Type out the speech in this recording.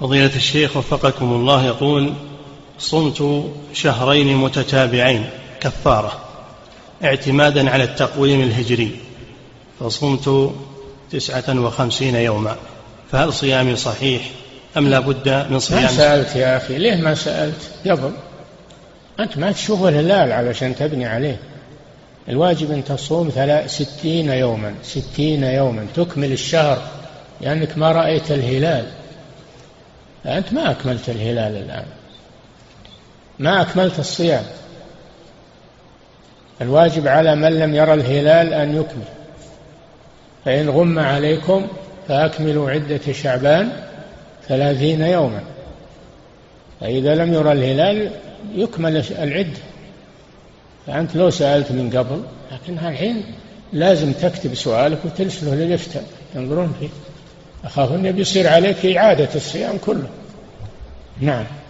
فضيلة الشيخ وفقكم الله، يقول: صمت شهرين متتابعين كفارة اعتمادا على التقويم الهجري، فصمت 59 يوما، فهل صيامي صحيح أم لا بد من صيام؟ ما سألت يا أخي، ليه ما سألت قبل؟ أنت ما تشوف الهلال علشان تبني عليه. الواجب أن تصوم 60 يوما، 60 يوما تكمل الشهر، لأنك ما رأيت الهلال. أنت ما أكملت الهلال الآن، ما أكملت الصيام. الواجب على من لم يرى الهلال أن يكمل. فإن غم عليكم فأكملوا عدة شعبان 30 يوما. فإذا لم يرى الهلال يكمل العدة. فأنت لو سألت من قبل، لكن الحين لازم تكتب سؤالك وترسله للإفتاء ينظرون فيه. أخاف أن يصير عليك إعادة الصيام كله. نعم.